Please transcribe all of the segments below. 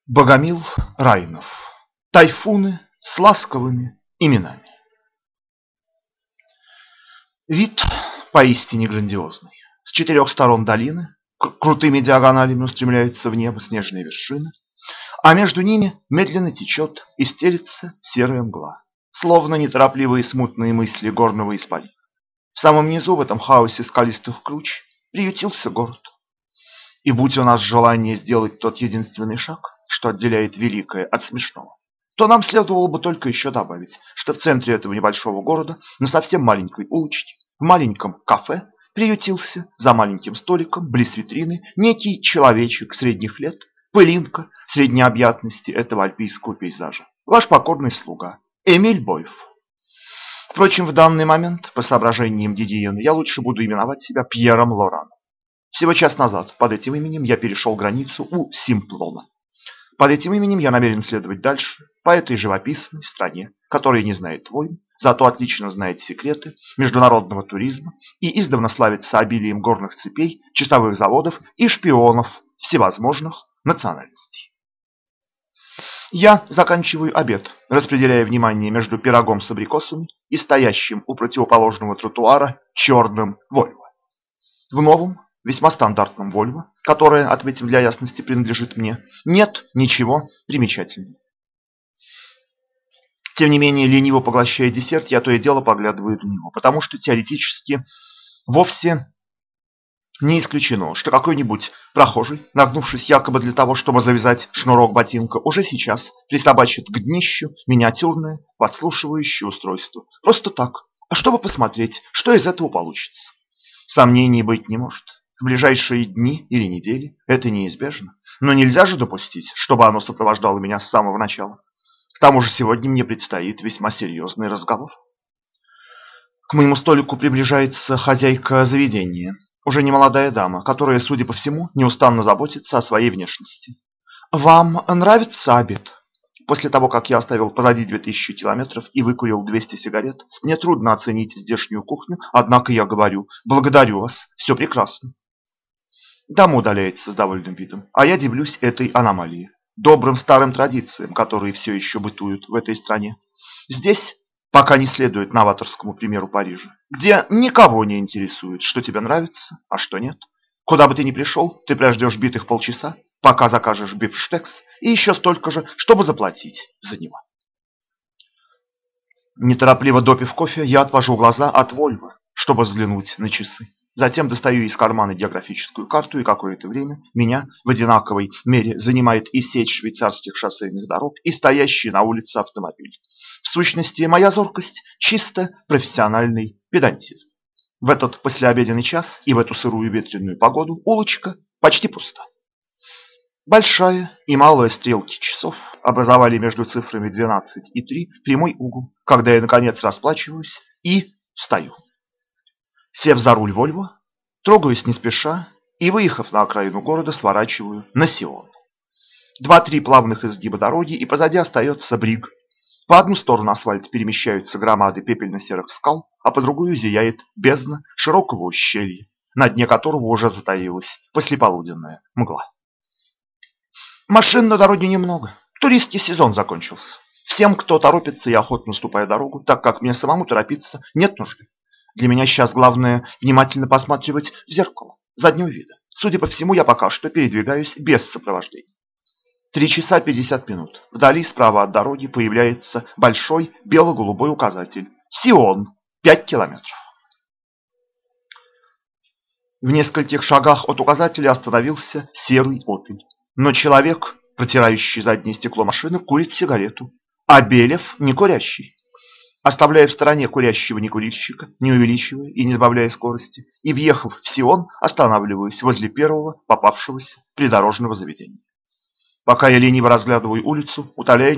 Богомил Райнов. Тайфуны с ласковыми именами. Вид поистине грандиозный. С четырех сторон долины крутыми диагоналями устремляются в небо снежные вершины, а между ними медленно течет и стелется серая мгла, словно неторопливые смутные мысли горного исполина. В самом низу, в этом хаосе скалистых круч, приютился город. И будь у нас желание сделать тот единственный шаг, что отделяет великое от смешного, то нам следовало бы только еще добавить, что в центре этого небольшого города, на совсем маленькой улочке, в маленьком кафе, приютился за маленьким столиком близ витрины некий человечек средних лет, пылинка средней объятности этого альпийского пейзажа. Ваш покорный слуга Эмиль Боев. Впрочем, в данный момент, по соображениям Дидиена, я лучше буду именовать себя Пьером Лораном. Всего час назад под этим именем я перешел границу у Симплона. Под этим именем я намерен следовать дальше, по этой живописной стране, которая не знает войн, зато отлично знает секреты международного туризма и издавна славится обилием горных цепей, часовых заводов и шпионов всевозможных национальностей. Я заканчиваю обед, распределяя внимание между пирогом с абрикосами и стоящим у противоположного тротуара черным Вольво. В новом, весьма стандартном Вольво, которое, отметим для ясности, принадлежит мне, нет ничего примечательного. Тем не менее, лениво поглощая десерт, я то и дело поглядываю на него, потому что теоретически вовсе не исключено, что какой-нибудь прохожий, нагнувшись якобы для того, чтобы завязать шнурок ботинка, уже сейчас присобачит к днищу миниатюрное подслушивающее устройство. Просто так, чтобы посмотреть, что из этого получится. Сомнений быть не может. В ближайшие дни или недели это неизбежно. Но нельзя же допустить, чтобы оно сопровождало меня с самого начала. К тому же сегодня мне предстоит весьма серьезный разговор. К моему столику приближается хозяйка заведения. Уже немолодая дама, которая, судя по всему, неустанно заботится о своей внешности. «Вам нравится обед?» После того, как я оставил позади 2000 километров и выкурил 200 сигарет, мне трудно оценить здешнюю кухню, однако я говорю: «Благодарю вас, все прекрасно». Дама удаляется с довольным видом, а я дивлюсь этой аномалии, добрым старым традициям, которые все еще бытуют в этой стране. Здесь пока не следует новаторскому примеру Парижа, где никого не интересует, что тебе нравится, а что нет. Куда бы ты ни пришел, ты прождешь битых полчаса, пока закажешь бифштекс, и еще столько же, чтобы заплатить за него. Неторопливо допив кофе, я отвожу глаза от Вольво, чтобы взглянуть на часы. Затем достаю из кармана географическую карту, и какое-то время меня в одинаковой мере занимает и сеть швейцарских шоссейных дорог, и стоящий на улице автомобиль. В сущности, моя зоркость – чисто профессиональный педантизм. В этот послеобеденный час и в эту сырую ветреную погоду улочка почти пуста. Большая и малая стрелки часов образовали между цифрами 12 и 3 прямой угол, когда я, наконец, расплачиваюсь и встаю. Сев за руль Вольво, трогаюсь не спеша и, выехав на окраину города, сворачиваю на Сион. 2-3 плавных изгиба дороги, и позади остается Бриг. По одну сторону асфальта перемещаются громады пепельно-серых скал, а по другую зияет бездна широкого ущелья, на дне которого уже затаилась послеполуденная мгла. Машин на дороге немного. Туристский сезон закончился. Всем, кто торопится, я охотно уступаю дорогу, так как мне самому торопиться нет нужды. Для меня сейчас главное внимательно посматривать в зеркало заднего вида. Судя по всему, я пока что передвигаюсь без сопровождения. 3 часа 50 минут. Вдали, справа от дороги, появляется большой бело-голубой указатель. Сион. 5 километров. В нескольких шагах от указателя остановился серый «Опель». Но человек, протирающий заднее стекло машины, курит сигарету, а Белев не курящий. Оставляя в стороне курящего некурильщика, не увеличивая и не сбавляя скорости, и, въехав в Сион, останавливаюсь возле первого попавшегося придорожного заведения. Пока я лениво разглядываю улицу, утоляю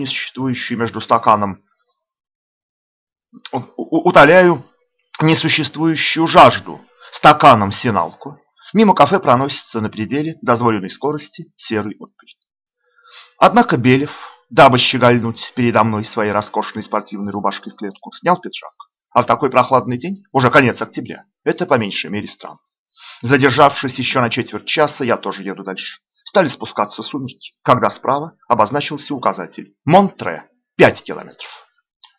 несуществующую жажду стаканом синалку, мимо кафе проносится на пределе дозволенной скорости серый «Опель». Однако Белев, дабы щегольнуть передо мной своей роскошной спортивной рубашкой в клетку, снял пиджак. А в такой прохладный день, уже конец октября, это по меньшей мере странно. Задержавшись еще на четверть часа, я тоже еду дальше. Стали спускаться сумерки, когда справа обозначился указатель Монтре, 5 километров.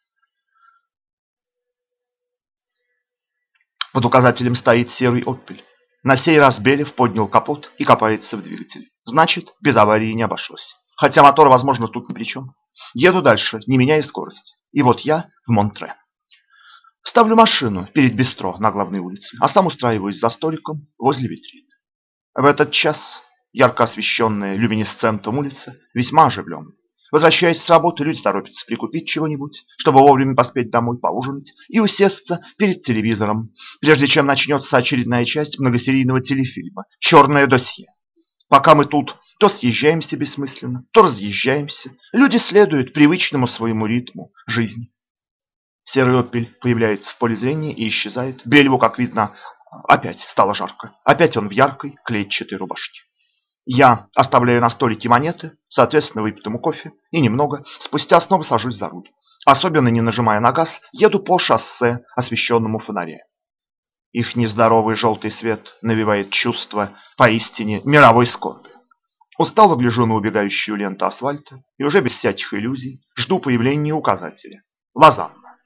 Под указателем стоит серый «Опель». На сей раз Белев поднял капот и копается в двигателе. Значит, без аварии не обошлось. Хотя мотор, возможно, тут ни при чем. Еду дальше, не меняя скорость. И вот я в Монтре. Ставлю машину перед бистро на главной улице, а сам устраиваюсь за столиком возле витрины. В этот час ярко освещенная люминесцентом улица весьма оживленная. Возвращаясь с работы, люди торопятся прикупить чего-нибудь, чтобы вовремя поспеть домой, поужинать и усесться перед телевизором, прежде чем начнется очередная часть многосерийного телефильма «Черное досье». Пока мы тут то съезжаемся бессмысленно, то разъезжаемся, люди следуют привычному своему ритму жизни. Серый «Опель» появляется в поле зрения и исчезает. Белеву, как видно, опять стало жарко. Опять он в яркой клетчатой рубашке. Я оставляю на столике монеты, соответственно, выпитому кофе, и немного спустя снова сажусь за руль. Особенно не нажимая на газ, еду по шоссе, освещенному фонарем. Их нездоровый желтый свет навевает чувство поистине мировой скорби. Устало гляжу на убегающую ленту асфальта и уже без всяких иллюзий жду появления указателя Лозанна.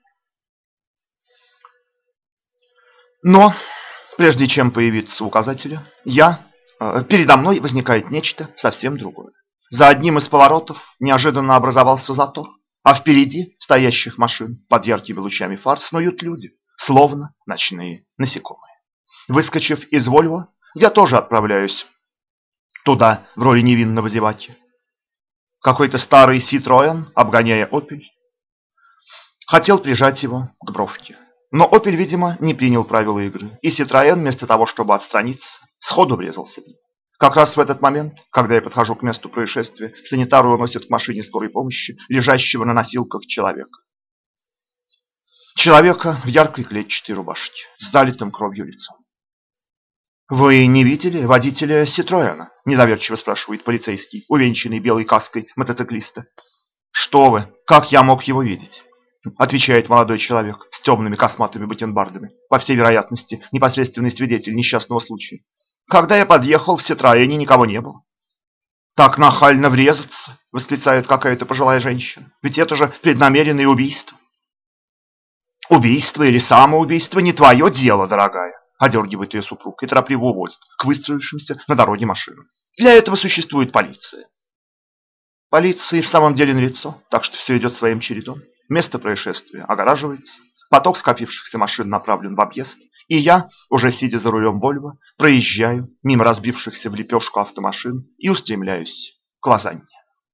Но прежде чем появиться указателя, передо мной возникает нечто совсем другое. За одним из поворотов неожиданно образовался затор, а впереди стоящих машин под яркими лучами фар снуют люди, словно ночные насекомые. Выскочив из Вольво, я тоже отправляюсь туда в роли невинного зеваки. Какой-то старый Citroën, обгоняя «Опель», хотел прижать его к бровке. Но «Опель», видимо, не принял правила игры, и Citroën, вместо того, чтобы отстраниться, сходу врезался в него. Как раз в этот момент, когда я подхожу к месту происшествия, санитары уносят к машине скорой помощи лежащего на носилках человека. Человека в яркой клетчатой рубашке, с залитым кровью лицом. «Вы не видели водителя Citroёна?» – недоверчиво спрашивает полицейский, увенчанный белой каской мотоциклиста. «Что вы? Как я мог его видеть?» – отвечает молодой человек с темными косматыми бакенбардами, по всей вероятности, непосредственный свидетель несчастного случая. «Когда я подъехал, в Citroёне никого не было». «Так нахально врезаться!» – восклицает какая-то пожилая женщина. «Ведь это же преднамеренное убийство». «Убийство или самоубийство не твое дело, дорогая», – одергивает ее супруг и торопливо уводит к выстроившимся на дороге машинам. «Для этого существует полиция». Полиция в самом деле налицо, так что все идет своим чередом. Место происшествия огораживается, поток скопившихся машин направлен в объезд, и я, уже сидя за рулем Вольво, проезжаю мимо разбившихся в лепешку автомашин и устремляюсь к Лозанне.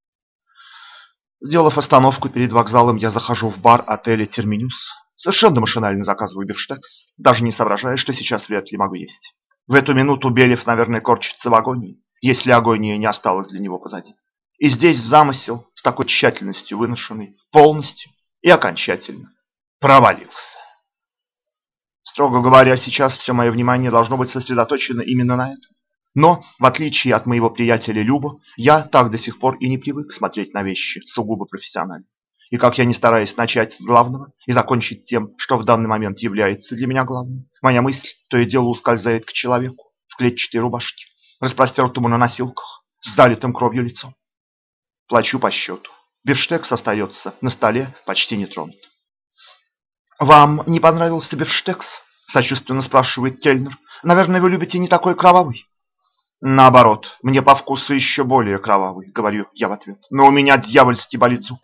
Сделав остановку перед вокзалом, я захожу в бар отеля «Терминус». Совершенно машинально заказываю бифштекс, даже не соображая, что сейчас вряд ли могу есть. В эту минуту Белев, наверное, корчится в агонии, если агония не осталась для него позади. И здесь замысел, с такой тщательностью выношенный, полностью и окончательно провалился. Строго говоря, сейчас все мое внимание должно быть сосредоточено именно на этом. Но, в отличие от моего приятеля Люба, я так до сих пор и не привык смотреть на вещи сугубо профессионально. И как я не стараюсь начать с главного и закончить тем, что в данный момент является для меня главным, моя мысль то и дело ускользает к человеку в клетчатой рубашке, распростертому на носилках, с залитым кровью лицом. Плачу по счету. Бифштекс остается на столе почти нетронут. «Вам не понравился бифштекс?» – сочувственно спрашивает кельнер. «Наверное, вы любите не такой кровавый?» «Наоборот, мне по вкусу еще более кровавый», – говорю я в ответ. «Но у меня дьявольски болит зуб».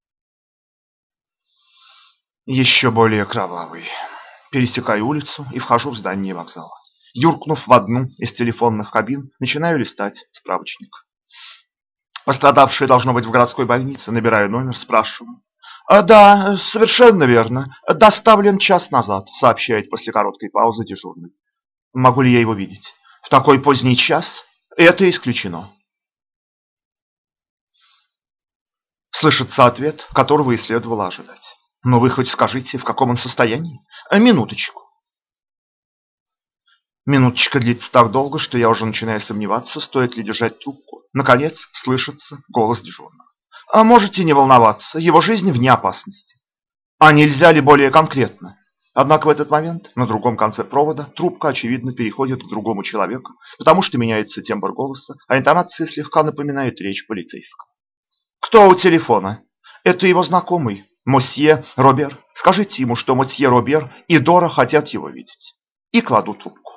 Еще более кровавый. Пересекаю улицу и вхожу в здание вокзала. Юркнув в одну из телефонных кабин, начинаю листать справочник. Пострадавший должно быть в городской больнице. Набираю номер, спрашиваю. «Да, совершенно верно. Доставлен час назад», — сообщает после короткой паузы дежурный. «Могу ли я его видеть?» «В такой поздний час? Это исключено». Слышится ответ, которого и следовало ожидать. «Но вы хоть скажите, в каком он состоянии?» «Минуточку». Минуточка длится так долго, что я уже начинаю сомневаться, стоит ли держать трубку. Наконец, слышится голос дежурного. «А можете не волноваться, его жизнь вне опасности». «А нельзя ли более конкретно?» Однако в этот момент на другом конце провода трубка, очевидно, переходит к другому человеку, потому что меняется тембр голоса, а интонация слегка напоминает речь полицейского. «Кто у телефона?» «Это его знакомый, мосье Робер. Скажите ему, что мосье Робер и Дора хотят его видеть». И кладу трубку.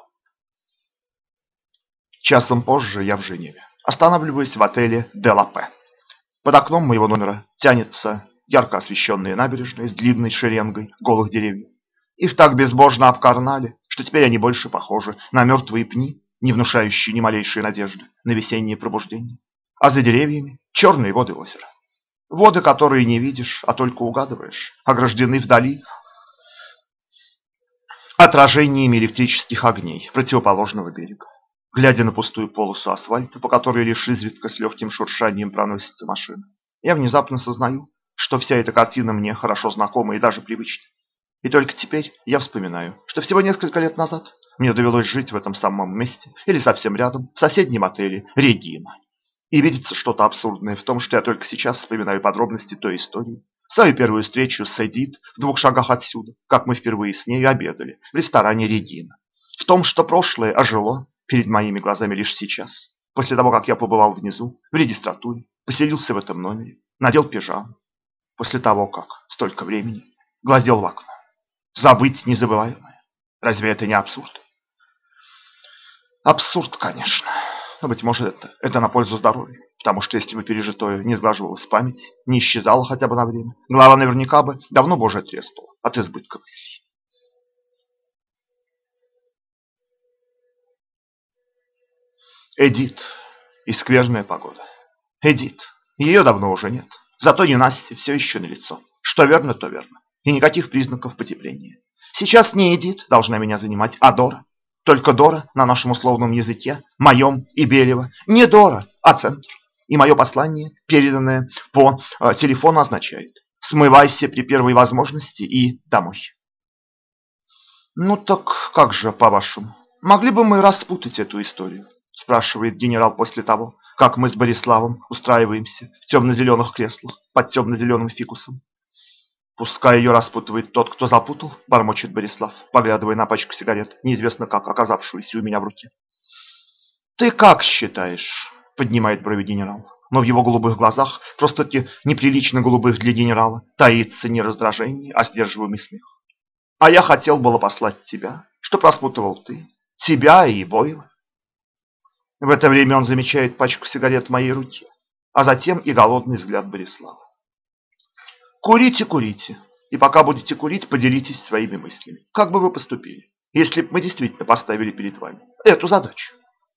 Часом позже я в Женеве. Останавливаюсь в отеле «Де ла Пе». Под окном моего номера тянется ярко освещенная набережная с длинной шеренгой голых деревьев. Их так безбожно обкарнали, что теперь они больше похожи на мертвые пни, не внушающие ни малейшей надежды на весеннее пробуждение. А за деревьями черные воды озера. Воды, которые не видишь, а только угадываешь, ограждены вдали отражениями электрических огней противоположного берега. Глядя на пустую полосу асфальта, по которой лишь изредка с легким шуршанием проносится машина, я внезапно сознаю, что вся эта картина мне хорошо знакома и даже привычна. И только теперь я вспоминаю, что всего несколько лет назад мне довелось жить в этом самом месте или совсем рядом, в соседнем отеле «Регина». И видится что-то абсурдное в том, что я только сейчас вспоминаю подробности той истории. Свою первую встречу с Эдит в 2 шагах отсюда, как мы впервые с ней обедали в ресторане «Регина». В том, что прошлое ожило перед моими глазами лишь сейчас, после того, как я побывал внизу, в регистратуре, поселился в этом номере, надел пижаму, после того, как столько времени глазел в окно. Забыть незабываемое. Разве это не абсурд? Абсурд, конечно. Но, быть может, это на пользу здоровью. Потому что если бы пережитое не сглаживалось в памяти, не исчезало хотя бы на время, голова наверняка бы давно боже треснула от избытка мыслей. Эдит. И скверная погода. Эдит. Ее давно уже нет. Зато ненастье все еще налицо. Что верно, то верно. И никаких признаков потепления. Сейчас не Эдит должна меня занимать, а Дора. Только Дора на нашем условном языке, моем и Белева, не Дора, а центр. И мое послание, переданное по телефону, означает: смывайся при первой возможности и домой. Ну так как же, по-вашему, могли бы мы распутать эту историю? Спрашивает генерал после того, как мы с Бориславом устраиваемся в темно-зеленых креслах под темно-зеленым фикусом. Пускай ее распутывает тот, кто запутал, бормочет Борислав, поглядывая на пачку сигарет, неизвестно как оказавшуюся у меня в руке. Ты как считаешь? Поднимает брови генерал. Но в его голубых глазах, просто-таки неприлично голубых для генерала, таится не раздражение, а сдерживаемый смех. А я хотел было послать тебя, что распутывал ты, тебя и Боева. В это время он замечает пачку сигарет в моей руке, а затем и голодный взгляд Борислава. Курите, курите. И пока будете курить, поделитесь своими мыслями. Как бы вы поступили, если бы мы действительно поставили перед вами эту задачу?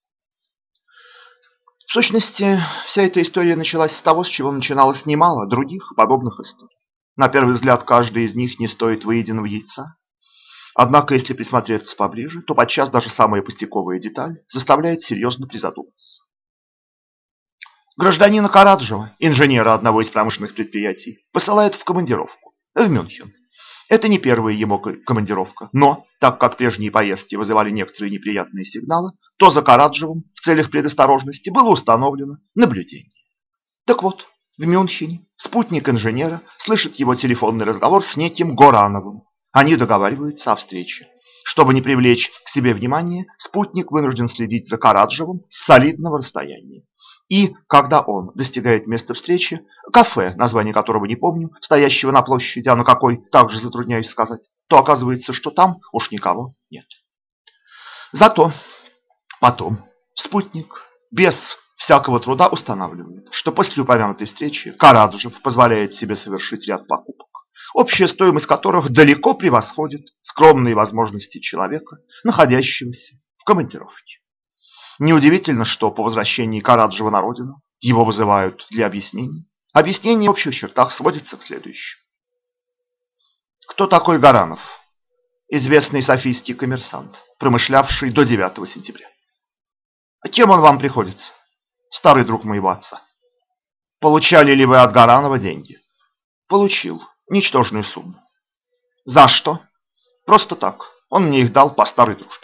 В сущности, вся эта история началась с того, с чего начиналось немало других подобных историй. На первый взгляд, каждая из них не стоит выеденного яйца. Однако, если присмотреться поближе, то подчас даже самая пустяковая деталь заставляет серьезно призадуматься. Гражданина Караджева, инженера одного из промышленных предприятий, посылают в командировку в Мюнхен. Это не первая его командировка, но, так как прежние поездки вызывали некоторые неприятные сигналы, то за Караджевым в целях предосторожности было установлено наблюдение. Так вот, в Мюнхене спутник инженера слышит его телефонный разговор с неким Горановым. Они договариваются о встрече. Чтобы не привлечь к себе внимание, спутник вынужден следить за Караджевым с солидного расстояния. И когда он достигает места встречи, кафе, название которого не помню, стоящего на площади, а на какой также затрудняюсь сказать, то оказывается, что там уж никого нет. Зато потом спутник без всякого труда устанавливает, что после упомянутой встречи Караджев позволяет себе совершить ряд покупок, общая стоимость которых далеко превосходит скромные возможности человека, находящегося в командировке. Неудивительно, что по возвращении Караджева на родину его вызывают для объяснений. Объяснение в общих чертах сводится к следующему. Кто такой Горанов? Известный софийский коммерсант, промышлявший до 9 сентября. А кем он вам приходится? Старый друг моего отца. Получали ли вы от Горанова деньги? Получил. Ничтожную сумму. За что? Просто так. Он мне их дал по старой дружбе.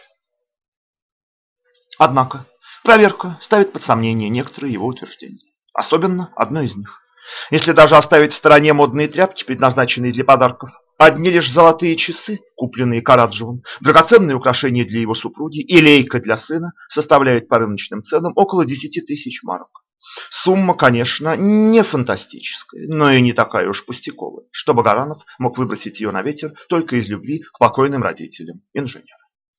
Однако проверка ставит под сомнение некоторые его утверждения. Особенно одно из них. Если даже оставить в стороне модные тряпки, предназначенные для подарков, одни лишь золотые часы, купленные Караджевым, драгоценные украшения для его супруги и лейка для сына составляют по рыночным ценам около 10 000 марок. Сумма, конечно, не фантастическая, но и не такая уж пустяковая, чтобы Гаранов мог выбросить ее на ветер только из любви к покойным родителям инженера.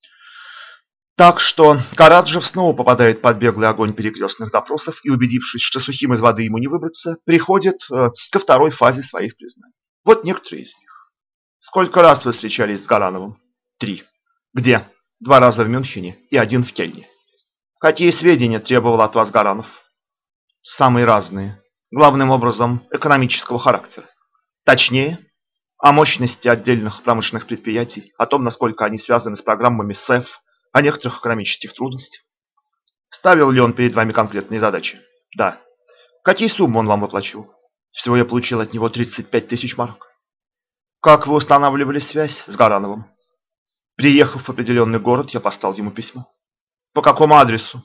Так что Караджев снова попадает под беглый огонь перекрестных допросов и, убедившись, что сухим из воды ему не выбраться, приходит ко второй фазе своих признаний. Вот некоторые из них. Сколько раз вы встречались с Гарановым? 3. Где? 2 раза в Мюнхене и 1 в Кельне. Какие сведения требовал от вас Гаранов? Самые разные. Главным образом экономического характера. Точнее, о мощности отдельных промышленных предприятий, о том, насколько они связаны с программами СЭФ, о некоторых экономических трудностях. Ставил ли он перед вами конкретные задачи? Да. Какие суммы он вам выплачивал? Всего я получил от него 35 000 марок. Как вы устанавливали связь с Гарановым? Приехав в определенный город, я послал ему письмо. По какому адресу?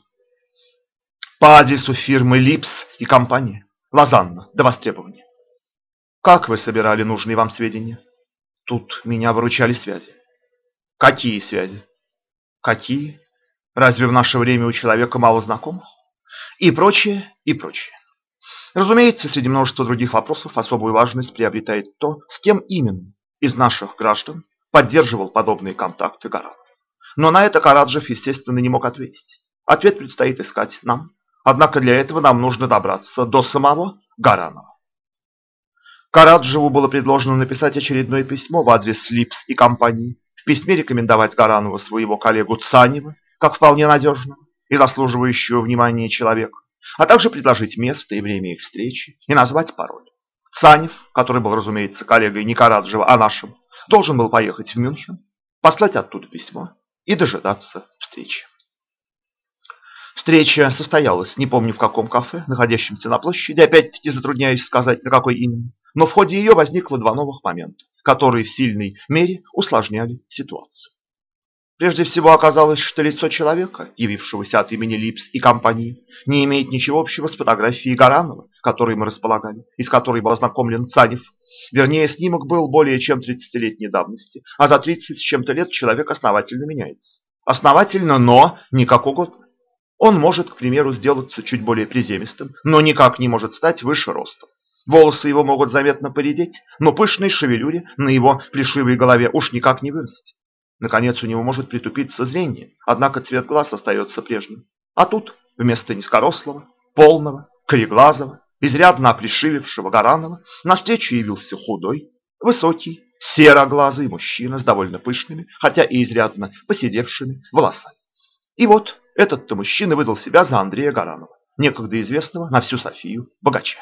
По адресу фирмы Липс и компания. Лозанна, до востребования. Как вы собирали нужные вам сведения? Тут меня выручали связи. Какие связи? Какие? Разве в наше время у человека мало знакомых? И прочее, и прочее. Разумеется, среди множества других вопросов особую важность приобретает то, с кем именно из наших граждан поддерживал подобные контакты Гаранов. Но на это Караджев, естественно, не мог ответить. Ответ предстоит искать нам. Однако для этого нам нужно добраться до самого Гаранова. Караджеву было предложено написать очередное письмо в адрес Липс и компании. В письме рекомендовать Гаранову своего коллегу Цанева, как вполне надежного и заслуживающего внимания человека, а также предложить место и время их встречи и назвать пароль. Цанев, который был, разумеется, коллегой не Караджева, а нашим, должен был поехать в Мюнхен, послать оттуда письмо и дожидаться встречи. Встреча состоялась, не помню в каком кафе, находящемся на площади, опять-таки затрудняюсь сказать, на какой именно, но в ходе ее возникло 2 новых момента, которые в сильной мере усложняли ситуацию. Прежде всего оказалось, что лицо человека, явившегося от имени Липс и компании, не имеет ничего общего с фотографией Гаранова, которой мы располагали, и с которой был ознакомлен Цанев. Вернее, снимок был более чем 30-летней давности, а за 30 с чем-то лет человек основательно меняется. Основательно, но не как угодно. Он может, к примеру, сделаться чуть более приземистым, но никак не может стать выше ростом. Волосы его могут заметно поредеть, но пышной шевелюре на его плешивой голове уж никак не вырасти. Наконец, у него может притупиться зрение, однако цвет глаз остается прежним. А тут, вместо низкорослого, полного, кореглазого, изрядно оплешивевшего Гаранова, навстречу явился худой, высокий, сероглазый мужчина с довольно пышными, хотя и изрядно поседевшими волосами. И вот этот-то мужчина выдал себя за Андрея Гаранова, некогда известного на всю Софию богача.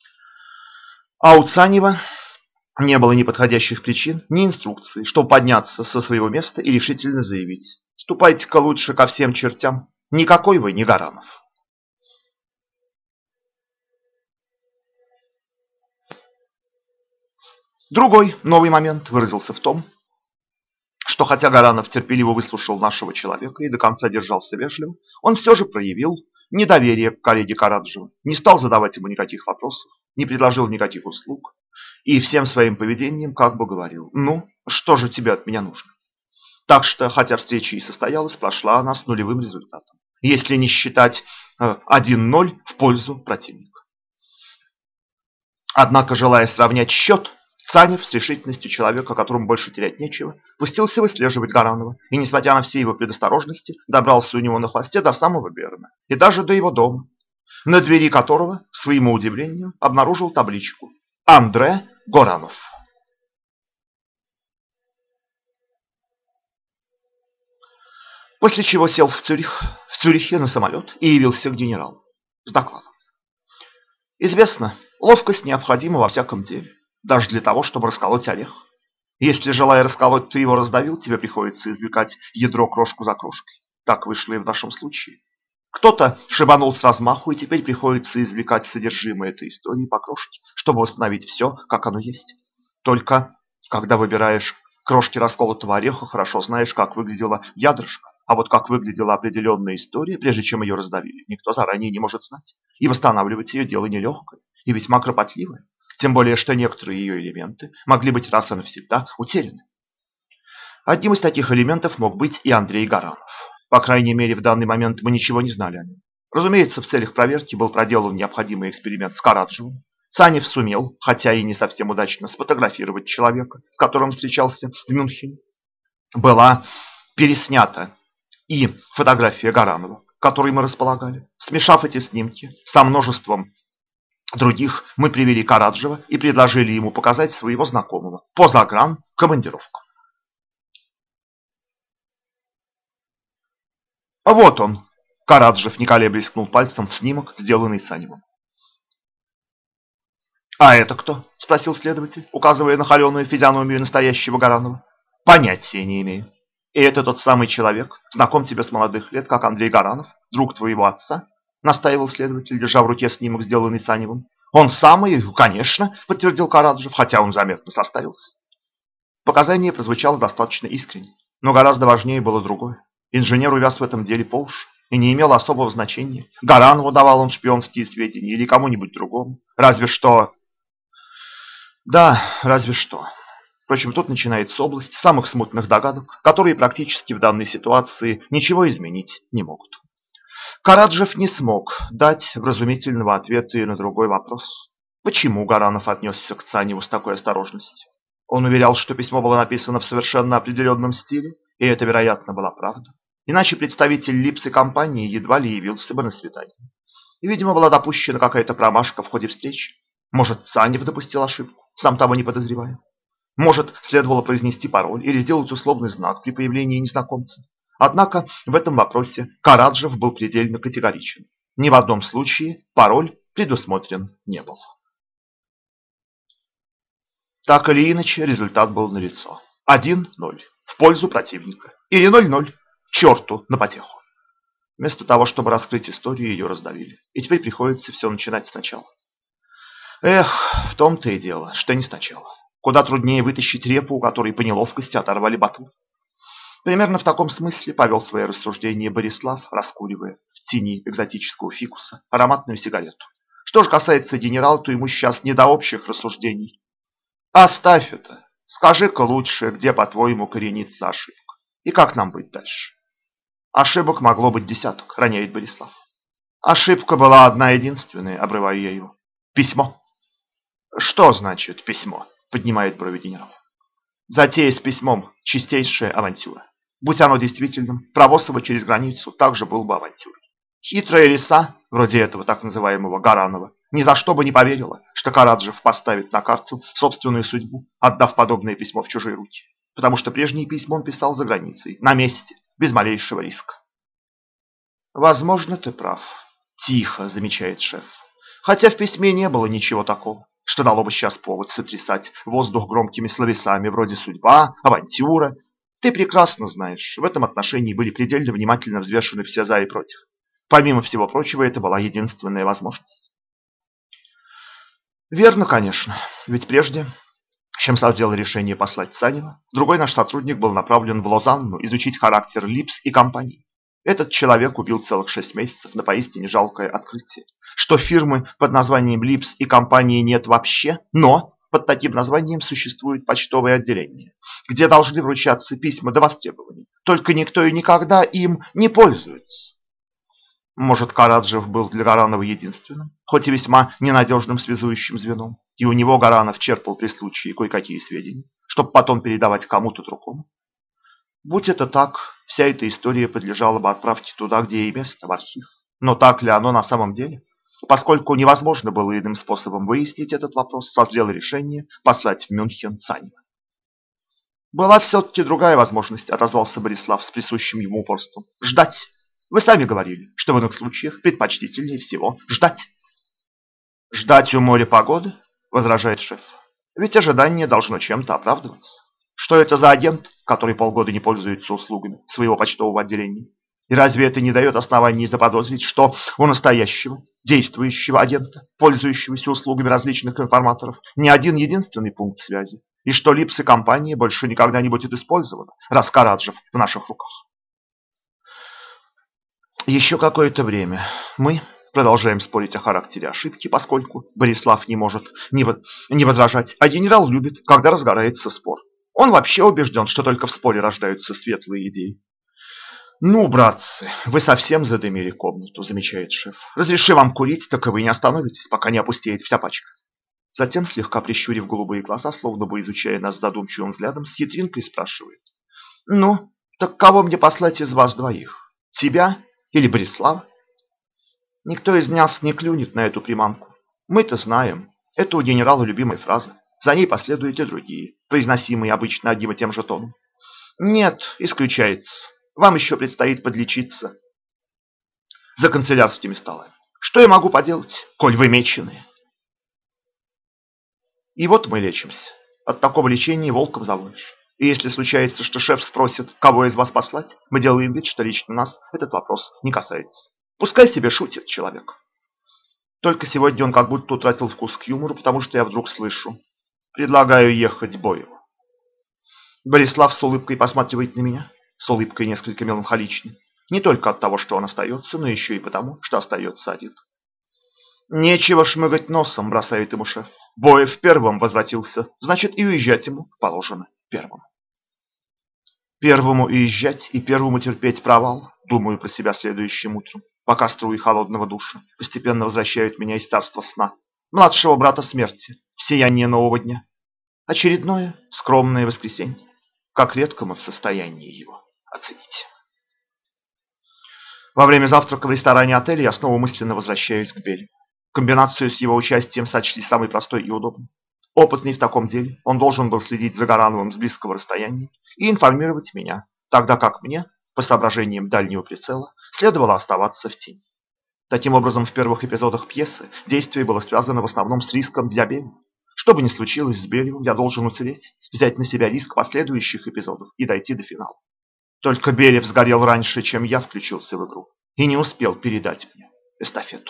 А у Цанева не было ни подходящих причин, ни инструкций, чтобы подняться со своего места и решительно заявить: «Ступайте-ка лучше ко всем чертям, никакой вы не Гаранов». Другой новый момент выразился в том, что хотя Гаранов терпеливо выслушал нашего человека и до конца держался вежливо, он все же проявил недоверие к коллеге Караджеву, не стал задавать ему никаких вопросов, не предложил никаких услуг и всем своим поведением как бы говорил: «Ну, что же тебе от меня нужно?» Так что, хотя встреча и состоялась, прошла она с нулевым результатом, если не считать 1-0 в пользу противника. Однако, желая сравнять счет, Цанев с решительностью человека, которому больше терять нечего, пустился выслеживать Гаранова и, несмотря на все его предосторожности, добрался у него на хвосте до самого Берна и даже до его дома, на двери которого, к своему удивлению, обнаружил табличку «Андре Горанов». После чего сел в Цюрихе на самолет и явился к генералу с докладом. Известно, ловкость необходима во всяком деле, даже для того, чтобы расколоть орех. Если, желая расколоть, ты его раздавил, тебе приходится извлекать ядро крошку за крошкой. Так вышло и в нашем случае. Кто-то шибанул с размаху, и теперь приходится извлекать содержимое этой истории по крошке, чтобы восстановить все, как оно есть. Только когда выбираешь крошки расколотого ореха, хорошо знаешь, как выглядело ядрышко. А вот как выглядела определенная история, прежде чем ее раздавили, никто заранее не может знать. И восстанавливать ее дело нелегкое. и весьма кропотливая, тем более что некоторые ее элементы могли быть раз и навсегда утеряны. Одним из таких элементов мог быть и Андрей Гаранов. По крайней мере, в данный момент мы ничего не знали о нем. Разумеется, в целях проверки был проделан необходимый эксперимент с Караджевым. Цанев сумел, хотя и не совсем удачно, сфотографировать человека, с которым встречался в Мюнхене. Была переснята и фотография Гаранова, которой мы располагали. Смешав эти снимки со множеством других, мы привели Караджева и предложили ему показать своего знакомого по загранкомандировку. А вот он. Караджев, не колеблясь, ткнул пальцем в снимок, сделанный Цаневым. «А это кто?» – спросил следователь, указывая на холеную физиономию настоящего Гаранова. «Понятия не имею. И это тот самый человек, знаком тебе с молодых лет, как Андрей Гаранов, друг твоего отца?» – настаивал следователь, держа в руке снимок, сделанный Цаневым. «Он самый, конечно», – подтвердил Караджев, хотя он заметно состарился. Показание прозвучало достаточно искренне, но гораздо важнее было другое. Инженер увяз в этом деле по уши и не имел особого значения, Гаранову давал он шпионские сведения или кому-нибудь другому. Разве что... Да, разве что. Впрочем, тут начинается область самых смутных догадок, которые практически в данной ситуации ничего изменить не могут. Караджев не смог дать вразумительного ответа и на другой вопрос. Почему Гаранов отнесся к Цаневу с такой осторожностью? Он уверял, что письмо было написано в совершенно определенном стиле, и это, вероятно, была правда. Иначе представитель Липс и компании едва ли явился бы на свидание. И, видимо, была допущена какая-то промашка в ходе встречи. Может, Цанев допустил ошибку, сам того не подозревая. Может, следовало произнести пароль или сделать условный знак при появлении незнакомца. Однако в этом вопросе Караджев был предельно категоричен. Ни в одном случае пароль предусмотрен не был. Так или иначе, результат был налицо. 1-0 в пользу противника. Или 0-0 черту на потеху. Вместо того, чтобы раскрыть историю, ее раздавили. И теперь приходится все начинать сначала. Эх, в том-то и дело, что не сначала. Куда труднее вытащить репу, у которой по неловкости оторвали ботву. Примерно в таком смысле повел свои рассуждения Борислав, раскуривая в тени экзотического фикуса ароматную сигарету. Что же касается генерала, то ему сейчас не до общих рассуждений. Оставь это. Скажи-ка лучше, где, по-твоему, коренится ошибка. И как нам быть дальше? Ошибок могло быть десяток, роняет Борислав. Ошибка была одна единственная, обрываю я его. Письмо. Что значит письмо? Поднимает брови генерал. Затея с письмом – чистейшая авантюра. Будь оно действительным, провоз его через границу также был бы авантюрой. Хитрая лиса, вроде этого так называемого Гаранова, ни за что бы не поверила, что Караджев поставит на карту собственную судьбу, отдав подобное письмо в чужие руки. Потому что прежние письма он писал за границей, на месте, без малейшего риска. Возможно, ты прав. Тихо, замечает шеф. Хотя в письме не было ничего такого, что дало бы сейчас повод сотрясать воздух громкими словесами вроде «судьба», «авантюра». Ты прекрасно знаешь, в этом отношении были предельно внимательно взвешены все «за» и «против». Помимо всего прочего, это была единственная возможность. Верно, конечно, ведь прежде, чем созрело решение послать Цанева, другой наш сотрудник был направлен в Лозанну изучить характер Липс и компании. Этот человек убил целых 6 месяцев на поистине жалкое открытие, что фирмы под названием Липс и компании нет вообще, но под таким названием существует почтовое отделение, где должны вручаться письма до востребования, только никто и никогда им не пользуется. Может, Караджев был для Гаранова единственным, хоть и весьма ненадежным связующим звеном, и у него Гаранов черпал при случае кое-какие сведения, чтобы потом передавать кому-то другому. Будь это так, вся эта история подлежала бы отправке туда, где ей место, в архив. Но так ли оно на самом деле? Поскольку невозможно было иным способом выяснить этот вопрос, созрело решение послать в Мюнхен Цанева. Была все-таки другая возможность, отозвался Борислав с присущим ему упорством. Ждать. Вы сами говорили, что в иных случаях предпочтительнее всего ждать. Ждать у моря погоды, возражает шеф. Ведь ожидание должно чем-то оправдываться. Что это за агент, который полгода не пользуется услугами своего почтового отделения? И разве это не дает оснований заподозрить, что у настоящего, действующего агента, пользующегося услугами различных информаторов, не один единственный пункт связи, и что Липс и компания больше никогда не будет использована, раз Караджев в наших руках? Еще какое-то время мы Продолжаем спорить о характере ошибки, поскольку Борислав не может не возражать, а генерал любит, когда разгорается спор. Он вообще убежден, что только в споре рождаются светлые идеи. «Ну, братцы, вы совсем задымили комнату», — замечает шеф. «Разреши вам курить, так и вы не остановитесь, пока не опустеет вся пачка». Затем, слегка прищурив голубые глаза, словно бы изучая нас задумчивым взглядом, с хитринкой спрашивает. «Ну, так кого мне послать из вас двоих? Тебя или Борислава?» Никто из нас не клюнет на эту приманку. Мы-то знаем. Это у генерала любимая фраза. За ней последуют и другие, произносимые обычно одним и тем же тоном. Нет, исключается. Вам еще предстоит подлечиться за канцелярскими столами. Что я могу поделать, коль вы меченые? И вот мы лечимся. От такого лечения волком завоешь. И если случается, что шеф спросит, кого из вас послать, мы делаем вид, что лично нас этот вопрос не касается. Пускай себе шутит человек. Только сегодня он как будто утратил вкус к юмору, потому что я вдруг слышу. Предлагаю ехать Боеву. Борислав с улыбкой посматривает на меня. С улыбкой несколько меланхоличной. Не только от того, что он остается, но еще и потому, что остается один. Нечего шмыгать носом, бросает ему шеф. Боев первым возвратился, значит и уезжать ему положено первым. Первому уезжать и первому терпеть провал, думаю про себя следующим утром, пока струи холодного душа постепенно возвращают меня из царства сна, младшего брата смерти, в сияние нового дня. Очередное скромное воскресенье, как редко мы в состоянии его оценить. Во время завтрака в ресторане отеля я снова мысленно возвращаюсь к Белю. Комбинацию с его участием сочли самой простой и удобной. Опытный в таком деле, он должен был следить за Гарановым с близкого расстояния и информировать меня, тогда как мне, по соображениям дальнего прицела, следовало оставаться в тени. Таким образом, в первых эпизодах пьесы действие было связано в основном с риском для Белева. Что бы ни случилось с Белевым, я должен уцелеть, взять на себя риск последующих эпизодов и дойти до финала. Только Белев сгорел раньше, чем я включился в игру, и не успел передать мне эстафету.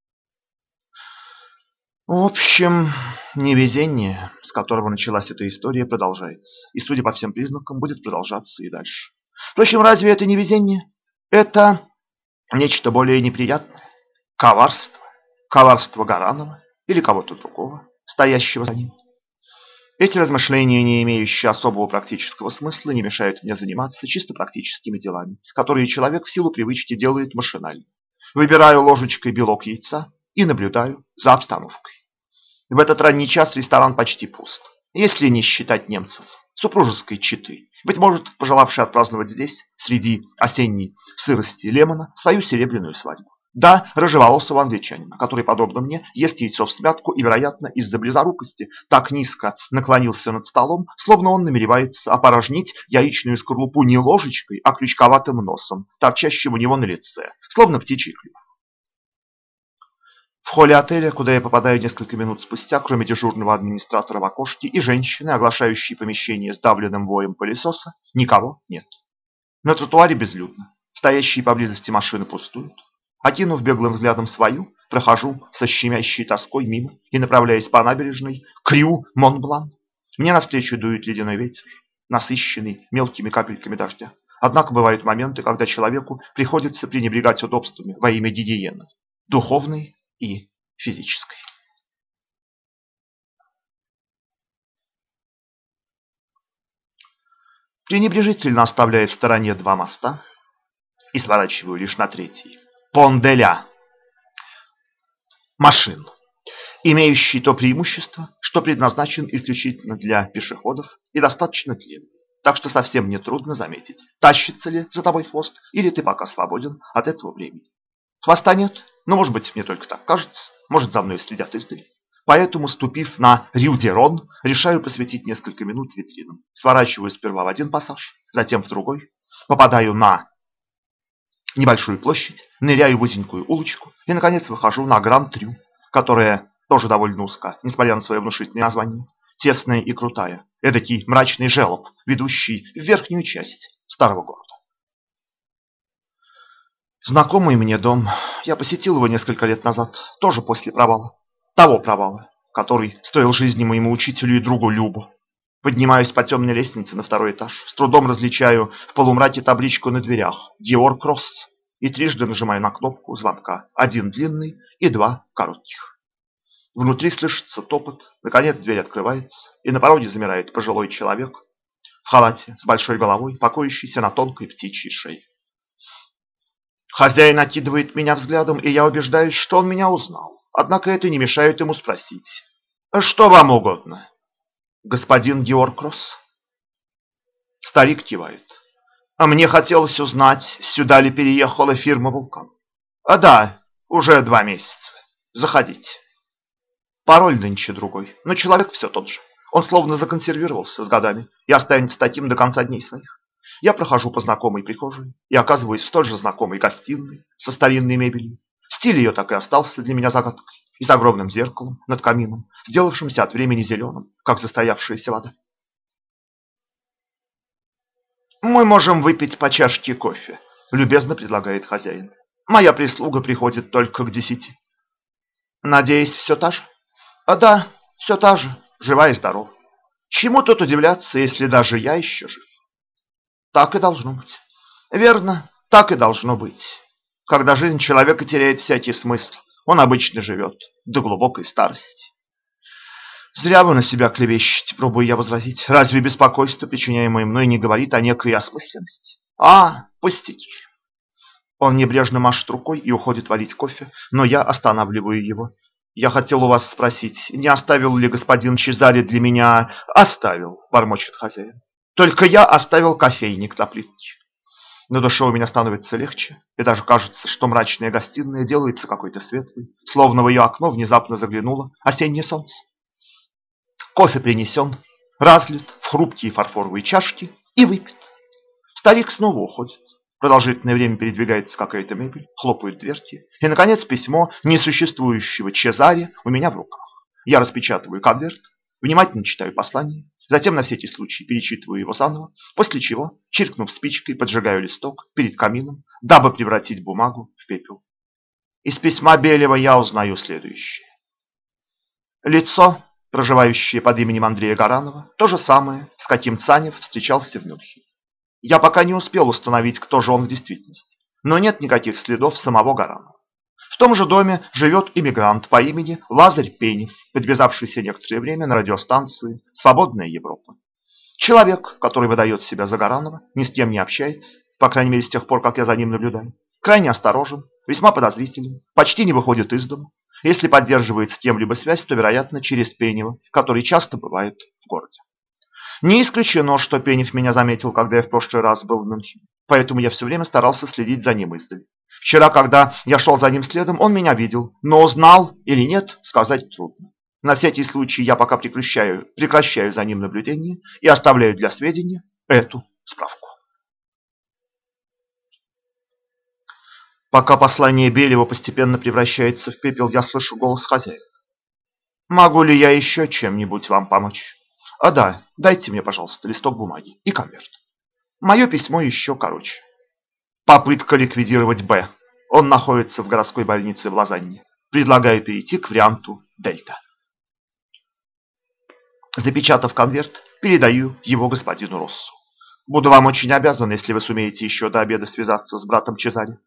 В общем, невезение, с которого началась эта история, продолжается. И, судя по всем признакам, будет продолжаться и дальше. Впрочем, разве это невезение? Это нечто более неприятное. Коварство. Коварство Гаранова или кого-то другого, стоящего за ним. Эти размышления, не имеющие особого практического смысла, не мешают мне заниматься чисто практическими делами, которые человек в силу привычки делает машинально. Выбираю ложечкой белок яйца и наблюдаю за обстановкой. В этот ранний час ресторан почти пуст, если не считать немцев, супружеской четы, быть может, пожелавшей отпраздновать здесь, среди осенней сырости Лемона, свою серебряную свадьбу. Да, рыжеволосого англичанина, который, подобно мне, ест яйцо в смятку и, вероятно, из-за близорукости так низко наклонился над столом, словно он намеревается опорожнить яичную скорлупу не ложечкой, а крючковатым носом, торчащим у него на лице, словно птичий клюв. В холле отеля, куда я попадаю несколько минут спустя, кроме дежурного администратора в окошке и женщины, оглашающей помещение сдавленным воем пылесоса, никого нет. На тротуаре безлюдно. Стоящие поблизости машины пустуют. Окинув беглым взглядом свою, прохожу со щемящей тоской мимо и направляясь по набережной к Рю Монблан. Мне навстречу дует ледяной ветер, насыщенный мелкими капельками дождя. Однако бывают моменты, когда человеку приходится пренебрегать удобствами во имя гигиены, духовной и физической. Пренебрежительно оставляя в стороне два моста и сворачиваю лишь на третий. Понделя. Машин, имеющий то преимущество, что предназначен исключительно для пешеходов и достаточно длинный. Так что совсем нетрудно заметить, тащится ли за тобой хвост, или ты пока свободен от этого времени. Хвоста нет, но, может быть, мне только так кажется, может, за мной следят издали. Поэтому, ступив на Рю-де-Рон, решаю посвятить несколько минут витринам. Сворачиваю сперва в один пассаж, затем в другой, попадаю на небольшую площадь, ныряю в узенькую улочку и, наконец, выхожу на Гранд-Трю, которая тоже довольно узка, несмотря на свое внушительное название, тесная и крутая, эдакий мрачный желоб, ведущий в верхнюю часть старого города. Знакомый мне дом, я посетил его несколько лет назад, тоже после провала. Того провала, который стоил жизни моему учителю и другу Любу. Поднимаюсь по темной лестнице на второй этаж, с трудом различаю в полумраке табличку на дверях «Диор Кросс». и трижды нажимаю на кнопку звонка. Один длинный и два коротких. Внутри слышится топот, наконец дверь открывается, и на пороге замирает пожилой человек в халате с большой головой, покоящийся на тонкой птичьей шее. Хозяин окидывает меня взглядом, и я убеждаюсь, что он меня узнал. Однако это не мешает ему спросить: «Что вам угодно?» «Господин Георг Росс?» Старик кивает. «А мне хотелось узнать, сюда ли переехала фирма «Вулкан». Да, уже 2 месяца. Заходите». Пароль нынче другой, но человек все тот же. Он словно законсервировался с годами и останется таким до конца дней своих. Я прохожу по знакомой прихожей и оказываюсь в столь же знакомой гостиной со старинной мебелью. Стиль ее так и остался для меня загадкой, и с огромным зеркалом над камином, сделавшимся от времени зеленым, как застоявшаяся вода. «Мы можем выпить по чашке кофе», — любезно предлагает хозяин. «Моя прислуга приходит только к 10. Надеюсь, все та же?» Да, все та же, жива и здорова. Чему тут удивляться, если даже я еще жив?» «Так и должно быть». «Верно, так и должно быть. Когда жизнь человека теряет всякий смысл, он обычно живет до глубокой старости». «Зря вы на себя клевещете», — пробую я возразить. «Разве беспокойство, причиняемое мной, не говорит о некой осмысленности?» Пустяки». Он небрежно машет рукой и уходит варить кофе, но я останавливаю его. «Я хотел у вас спросить, не оставил ли господин Чезаре для меня...» «Оставил», — бормочет хозяин. «Только я оставил кофейник на плитке». На душе у меня становится легче, и даже кажется, что мрачная гостиная делается какой-то светлой, словно в ее окно внезапно заглянуло осеннее солнце. Кофе принесен, разлит в хрупкие фарфоровые чашки и выпит. Старик снова уходит. Продолжительное время передвигается какая-то мебель, хлопают дверки, и, наконец, письмо несуществующего Чезаре у меня в руках. Я распечатываю конверт, внимательно читаю послание, затем на всякий случай перечитываю его заново, после чего, чиркнув спичкой, поджигаю листок перед камином, дабы превратить бумагу в пепел. Из письма Белева я узнаю следующее. Лицо, проживающее под именем Андрея Гаранова, то же самое, с каким Цанев встречался в Мюнхене. Я пока не успел установить, кто же он в действительности, но нет никаких следов самого Гаранова. В том же доме живет иммигрант по имени Лазарь Пенев, подвязавшийся некоторое время на радиостанции «Свободная Европа». Человек, который выдает себя за Гаранова, ни с кем не общается, по крайней мере с тех пор, как я за ним наблюдаю. Крайне осторожен, весьма подозрителен, почти не выходит из дома. Если поддерживает с кем-либо связь, то, вероятно, через Пенева, который часто бывает в городе. Не исключено, что Пенев меня заметил, когда я в прошлый раз был в Мюнхене, поэтому я все время старался следить за ним издали. Вчера, когда я шел за ним следом, он меня видел, но знал или нет, сказать трудно. На всякий случай я пока прекращаю за ним наблюдение и оставляю для сведения эту справку. Пока послание Белева постепенно превращается в пепел, я слышу голос хозяина. «Могу ли я еще чем-нибудь вам помочь?» Да, дайте мне, пожалуйста, листок бумаги и конверт. Мое письмо еще короче. Попытка ликвидировать Б. Он находится в городской больнице в Лозанне. Предлагаю перейти к варианту Дельта. Запечатав конверт, передаю его господину Россу. Буду вам очень обязан, если вы сумеете еще до обеда связаться с братом Чезаре.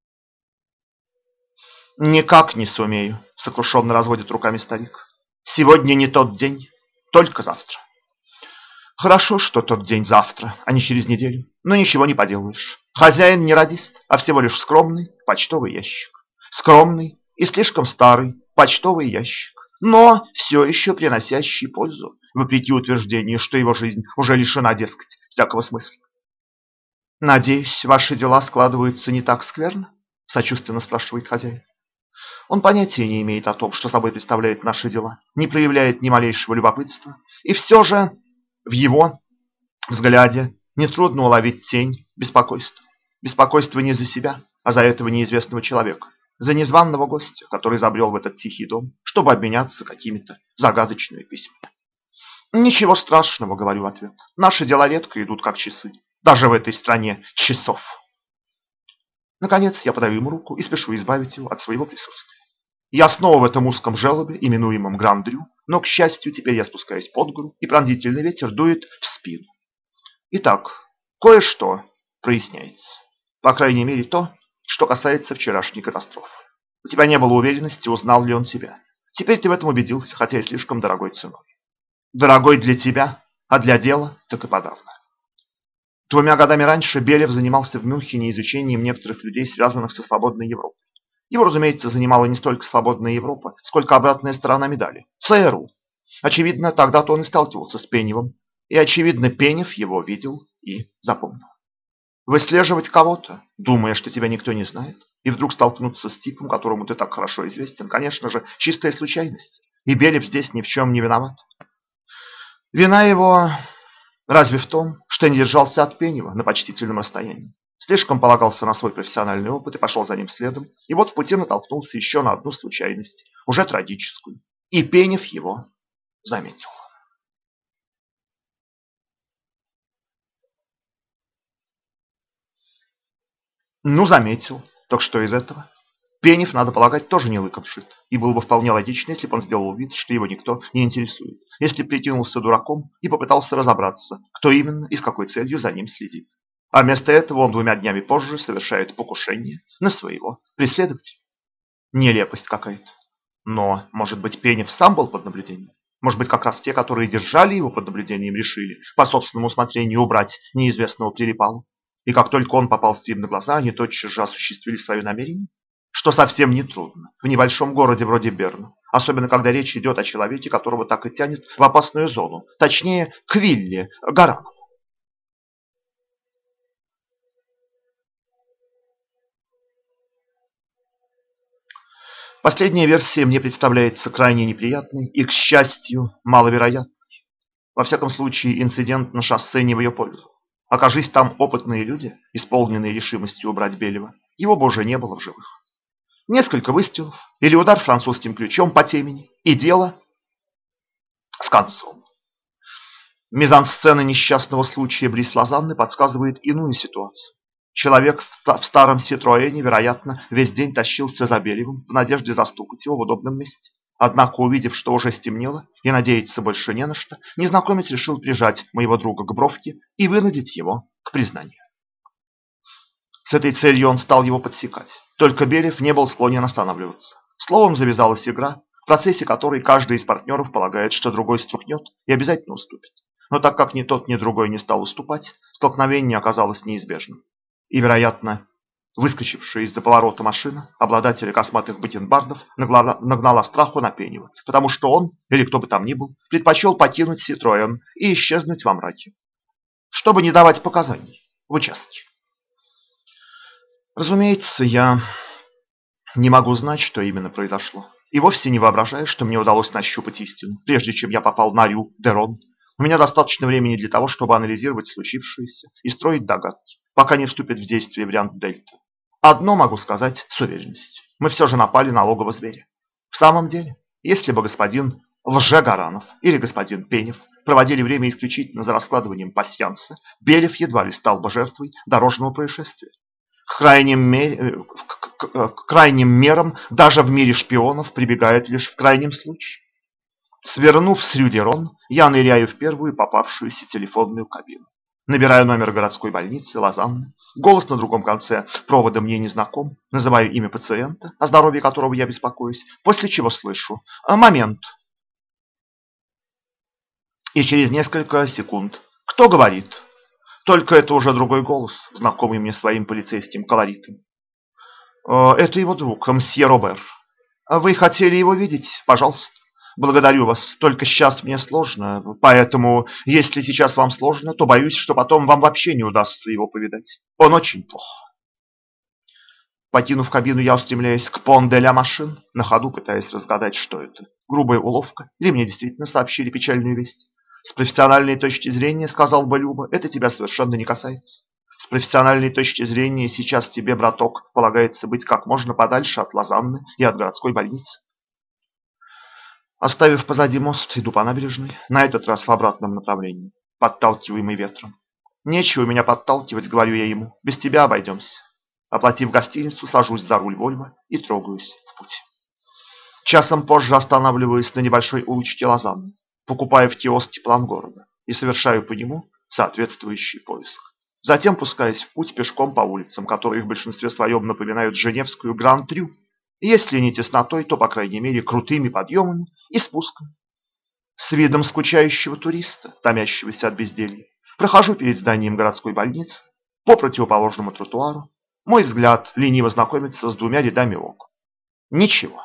Никак не сумею, сокрушенно разводит руками старик. Сегодня не тот день, только завтра. Хорошо, что тот день завтра, а не через неделю. Но ничего не поделаешь. Хозяин не радист, а всего лишь скромный почтовый ящик. Скромный и слишком старый почтовый ящик. Но все еще приносящий пользу, вопреки утверждению, что его жизнь уже лишена, дескать, всякого смысла. «Надеюсь, ваши дела складываются не так скверно?» – сочувственно спрашивает хозяин. Он понятия не имеет о том, что собой представляют наши дела, не проявляет ни малейшего любопытства, и все же в его взгляде нетрудно уловить тень беспокойства. Беспокойство не за себя, а за этого неизвестного человека, за незваного гостя, который забрел в этот тихий дом, чтобы обменяться какими-то загадочными письмами. «Ничего страшного», — говорю в ответ. «Наши дела редко идут как часы, даже в этой стране часов». Наконец я подаю ему руку и спешу избавить его от своего присутствия. Я снова в этом узком желобе, именуемом Гран-Дрю, но, к счастью, теперь я спускаюсь под гору, и пронзительный ветер дует в спину. Итак, кое-что проясняется. По крайней мере, то, что касается вчерашней катастрофы. У тебя не было уверенности, узнал ли он тебя. Теперь ты в этом убедился, хотя и слишком дорогой ценой. Дорогой для тебя, а для дела так и подавно. 2 годами раньше Белев занимался в Мюнхене изучением некоторых людей, связанных со свободной Европой. Его, разумеется, занимала не столько свободная Европа, сколько обратная сторона медали – ЦРУ. Очевидно, тогда-то он и сталкивался с Пеневым, и, очевидно, Пенев его видел и запомнил. Выслеживать кого-то, думая, что тебя никто не знает, и вдруг столкнуться с типом, которому ты так хорошо известен, конечно же, чистая случайность. И Белев здесь ни в чем не виноват. Вина его разве в том, что не держался от Пенева на почтительном расстоянии. Слишком полагался на свой профессиональный опыт и пошел за ним следом. И вот в пути натолкнулся еще на одну случайность, уже трагическую. И Пенев его заметил. Ну, заметил. Так что из этого? Пенев, надо полагать, тоже не лыком шит. И было бы вполне логично, если бы он сделал вид, что его никто не интересует. Если бы прикинулся дураком и попытался разобраться, кто именно и с какой целью за ним следит. А вместо этого он 2 днями позже совершает покушение на своего преследователя. Нелепость какая-то. Но, может быть, Пенев сам был под наблюдением? Может быть, как раз те, которые держали его под наблюдением, решили по собственному усмотрению убрать неизвестного прилипалу? И как только он попался им на глаза, они тотчас же осуществили свое намерение? Что совсем нетрудно в небольшом городе вроде Берна, особенно когда речь идет о человеке, которого так и тянет в опасную зону, точнее, к вилле Гарану. Последняя версия мне представляется крайне неприятной и, к счастью, маловероятной. Во всяком случае, инцидент на шоссе не в ее пользу. Окажись там опытные люди, исполненные решимостью убрать Белева, его бы уже не было в живых. Несколько выстрелов или удар французским ключом по темени, и дело с концом. Мизансцена несчастного случая близ Лозанны подсказывает иную ситуацию. Человек в старом Ситроэне, вероятно, весь день тащился за Белевым в надежде застукать его в удобном месте. Однако, увидев, что уже стемнело и надеяться больше не на что, незнакомец решил прижать моего друга к бровке и вынудить его к признанию. С этой целью он стал его подсекать. Только Белев не был склонен останавливаться. Словом, завязалась игра, в процессе которой каждый из партнеров полагает, что другой струхнет и обязательно уступит. Но так как ни тот, ни другой не стал уступать, столкновение оказалось неизбежным. И, вероятно, выскочившая из-за поворота машина обладателя косматых бакенбардов нагнала страху на Пенева, потому что он, или кто бы там ни был, предпочел покинуть Ситроен и исчезнуть во мраке, чтобы не давать показаний в участке. Разумеется, я не могу знать, что именно произошло, и вовсе не воображаю, что мне удалось нащупать истину, прежде чем я попал на Рю-де-Рон. У меня достаточно времени для того, чтобы анализировать случившееся и строить догадки, пока не вступит в действие вариант Дельта. Одно могу сказать с уверенностью. Мы все же напали на логово зверя. В самом деле, если бы господин Лже-Гаранов или господин Пенев проводили время исключительно за раскладыванием пасьянса, Белев едва ли стал бы жертвой дорожного происшествия. К крайним мерам даже в мире шпионов прибегают лишь в крайнем случае. Свернув с Рю-де-Рон, я ныряю в первую попавшуюся телефонную кабину. Набираю номер городской больницы Лозанны. Голос на другом конце провода мне не знаком. Называю имя пациента, о здоровье которого я беспокоюсь, после чего слышу «момент». И через несколько секунд «кто говорит?». Только это уже другой голос, знакомый мне своим полицейским колоритом. Это его друг, мсье Робер. Вы хотели его видеть? Пожалуйста. Благодарю вас, только сейчас мне сложно, поэтому, если сейчас вам сложно, то боюсь, что потом вам вообще не удастся его повидать. Он очень плох. Покинув кабину, я устремляюсь к Пон-де-ля-Машин, на ходу пытаясь разгадать, что это. Грубая уловка, или мне действительно сообщили печальную весть. С профессиональной точки зрения, сказал бы Люба, это тебя совершенно не касается. С профессиональной точки зрения, сейчас тебе, браток, полагается быть как можно подальше от Лозанны и от городской больницы. Оставив позади мост, иду по набережной, на этот раз в обратном направлении, подталкиваемый ветром. Нечего меня подталкивать, говорю я ему, без тебя обойдемся. Оплатив гостиницу, сажусь за руль Вольво и трогаюсь в путь. Часом позже останавливаюсь на небольшой улочке Лозанны, покупаю в киоске план города и совершаю по нему соответствующий поиск. Затем пускаясь в путь пешком по улицам, которые в большинстве своем напоминают женевскую Гран-Трю, если не теснотой, то, по крайней мере, крутыми подъемами и спусками. С видом скучающего туриста, томящегося от безделья, прохожу перед зданием городской больницы, по противоположному тротуару. Мой взгляд лениво знакомится с двумя рядами окон. Ничего.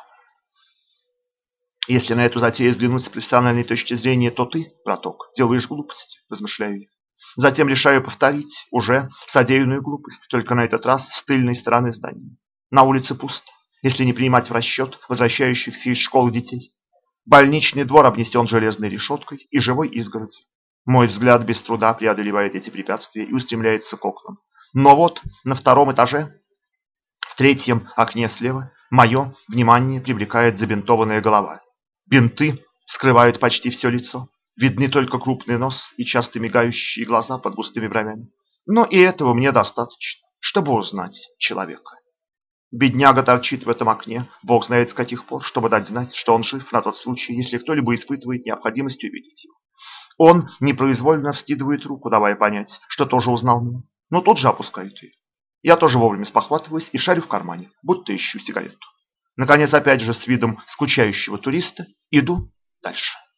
Если на эту затею взглянуть с профессиональной точки зрения, то ты, браток, делаешь глупость, размышляю я. Затем решаю повторить уже содеянную глупость, только на этот раз с тыльной стороны здания. На улице пусто, если не принимать в расчет возвращающихся из школы детей. Больничный двор обнесен железной решеткой и живой изгородью. Мой взгляд без труда преодолевает эти препятствия и устремляется к окнам. Но вот на втором этаже, в третьем окне слева, мое внимание привлекает забинтованная голова. Бинты скрывают почти все лицо. Видны только крупный нос и часто мигающие глаза под густыми бровями. Но и этого мне достаточно, чтобы узнать человека. Бедняга торчит в этом окне, бог знает с каких пор, чтобы дать знать, что он жив на тот случай, если кто-либо испытывает необходимость увидеть его. Он непроизвольно вскидывает руку, давая понять, что тоже узнал меня, но тут же опускает ее. Я тоже вовремя спохватываюсь и шарю в кармане, будто ищу сигарету. Наконец, опять же с видом скучающего туриста, иду дальше.